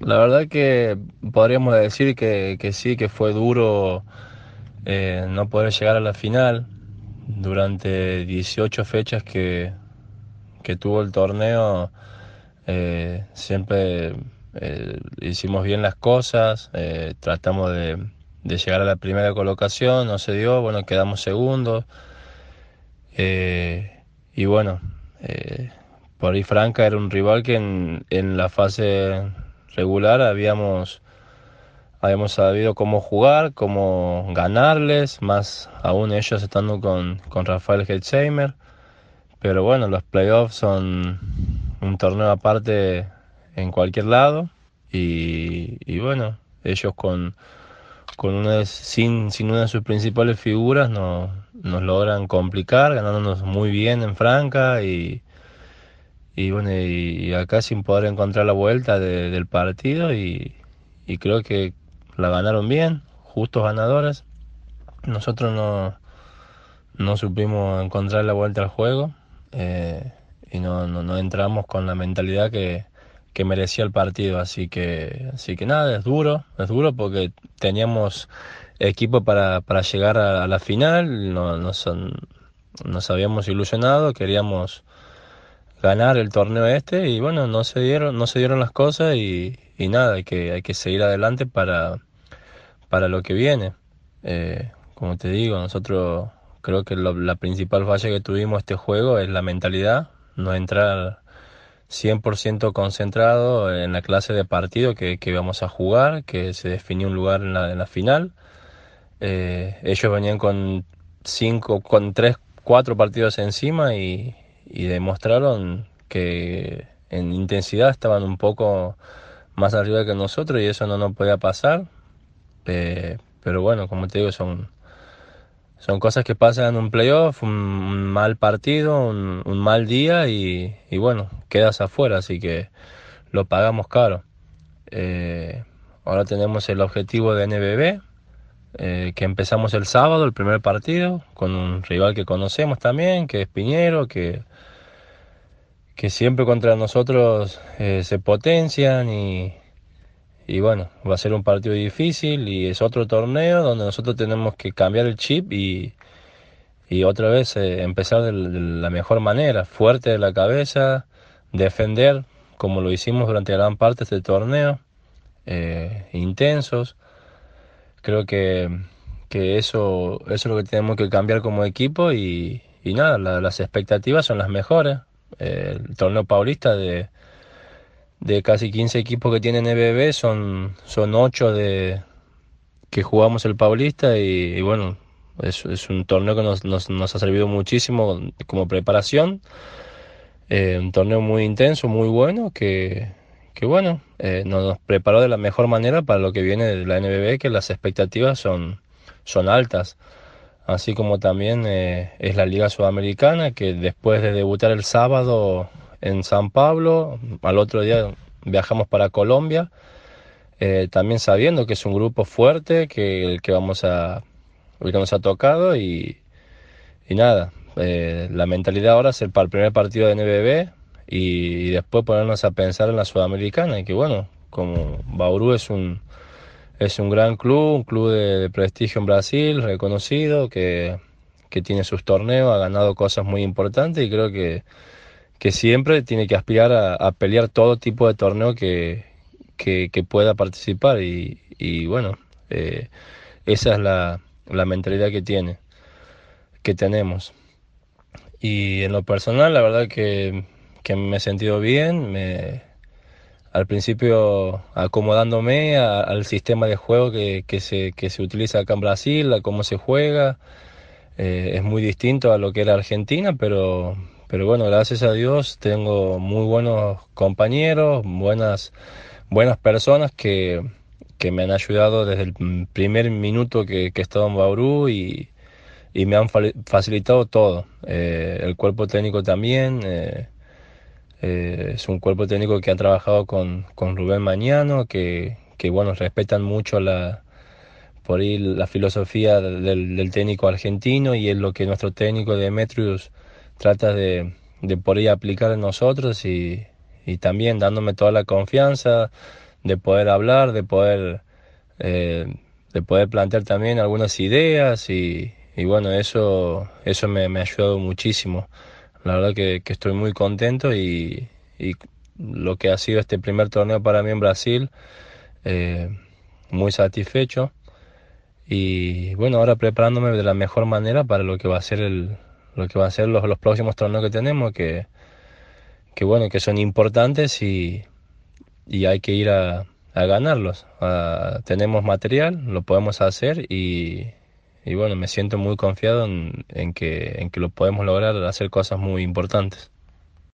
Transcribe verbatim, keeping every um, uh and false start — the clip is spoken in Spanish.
La verdad que podríamos decir que, que sí, que fue duro eh, no poder llegar a la final. Durante dieciocho fechas que, que tuvo el torneo, eh, siempre eh, hicimos bien las cosas, eh, tratamos de, de llegar a la primera colocación, no se dio, bueno, quedamos segundos. eh, y bueno, eh, por ahí Franca era un rival que en, en la fase regular habíamos Habíamos sabido cómo jugar, cómo ganarles, más aún ellos estando con, con Rafael Hetzheimer. Pero bueno, los playoffs son un torneo aparte en cualquier lado. Y, y bueno, ellos con, con una de- sin, sin una de sus principales figuras no- nos logran complicar, ganándonos muy bien en Franca. Y, y bueno, y, y acá sin poder encontrar la vuelta de- del partido. Y, y creo que la ganaron bien, justos ganadores. Nosotros no, no supimos encontrar la vuelta al juego, eh, y no, no, no entramos con la mentalidad que, que merecía el partido. Así que, así que nada, es duro, es duro porque teníamos equipo para, para llegar a, a la final, no, no son- nos habíamos ilusionado, queríamos ganar el torneo este y bueno, no se dieron, no se dieron las cosas y, y nada, hay que, hay que seguir adelante para, para lo que viene. Eh, como te digo, nosotros creo que lo- la principal falla que tuvimos este juego es la mentalidad, no entrar cien por ciento concentrado en la clase de partido que, que íbamos a jugar, que se definió un lugar en la, en la final. Eh, ellos venían con cinco, con tres, cuatro partidos encima y, y demostraron que en intensidad estaban un poco más arriba que nosotros y eso no nos podía pasar. Eh, pero bueno, como te digo, son, son cosas que pasan en un playoff, un, un mal partido, un, un mal día y, y bueno, quedas afuera, así que lo pagamos caro. Eh, Ahora tenemos el objetivo de N B B, eh, que empezamos el sábado, el primer partido, con un rival que conocemos también, que es Piñero, que, que siempre contra nosotros eh, se potencian y, y bueno, va a ser un partido difícil y es otro torneo donde nosotros tenemos que cambiar el chip y, y otra vez eh, empezar de, de la mejor manera, fuerte de la cabeza, defender como lo hicimos durante gran parte de este torneo, eh, intensos. Creo que, que eso, eso es lo que tenemos que cambiar como equipo y, y nada, la- las expectativas son las mejores. Eh, el torneo paulista de, de casi quince equipos que tiene N B B son, son ocho de, que jugamos el paulista y, y bueno, es, es un torneo que nos, nos, nos ha servido muchísimo como preparación. Eh, un torneo muy intenso, muy bueno, que, que bueno, eh, nos, nos preparó de la mejor manera para lo que viene de la N B B, que las expectativas son, son altas. Así como también eh, es la Liga Sudamericana, que después de debutar el sábado en San Pablo, al otro día viajamos para Colombia, eh, también sabiendo que es un grupo fuerte, que el que vamos a, el que nos ha tocado y, y nada, eh, la mentalidad ahora es el, para el primer partido de N B B y, y después ponernos a pensar en la Sudamericana, y que bueno, como Bauru es un, es un gran club, un club de, de prestigio en Brasil, reconocido, que, que tiene sus torneos, ha ganado cosas muy importantes y creo que, que siempre tiene que aspirar a, a pelear todo tipo de torneo que, que, que pueda participar y, y bueno, eh, esa es la, la mentalidad que tiene, que tenemos. Y en lo personal, la verdad que, que me he sentido bien, me, al principio acomodándome a- al sistema de juego que, que se, que se utiliza acá en Brasil, a cómo se juega. Eh, es muy distinto a lo que era Argentina, pero, pero bueno, gracias a Dios tengo muy buenos compañeros, buenas, buenas personas que, que me han ayudado desde el primer minuto que, que he estado en Bauru y, y me han fali- facilitado todo. Eh, el cuerpo técnico también. Eh, eh, es un cuerpo técnico que ha trabajado con, con Rubén Mañano, que, que bueno, respetan mucho la, por ahí la filosofía del, del técnico argentino y es lo que nuestro técnico Demetrius trata de, de por ahí aplicar en nosotros y, y también dándome toda la confianza, de poder hablar, de poder, eh, de poder plantear también algunas ideas y, y bueno, eso, eso me, me ha ayudado muchísimo. La verdad que, que estoy muy contento y, y lo que ha sido este primer torneo para mí en Brasil, eh, muy satisfecho. Y bueno, ahora preparándome de la mejor manera para lo que va a ser el, lo que va a ser los, los próximos torneos que tenemos, que, que bueno, que son importantes y, y hay que ir a, a ganarlos. Ah, tenemos material, lo podemos hacer y, y bueno, me siento muy confiado en, en que, en que lo podemos lograr hacer cosas muy importantes.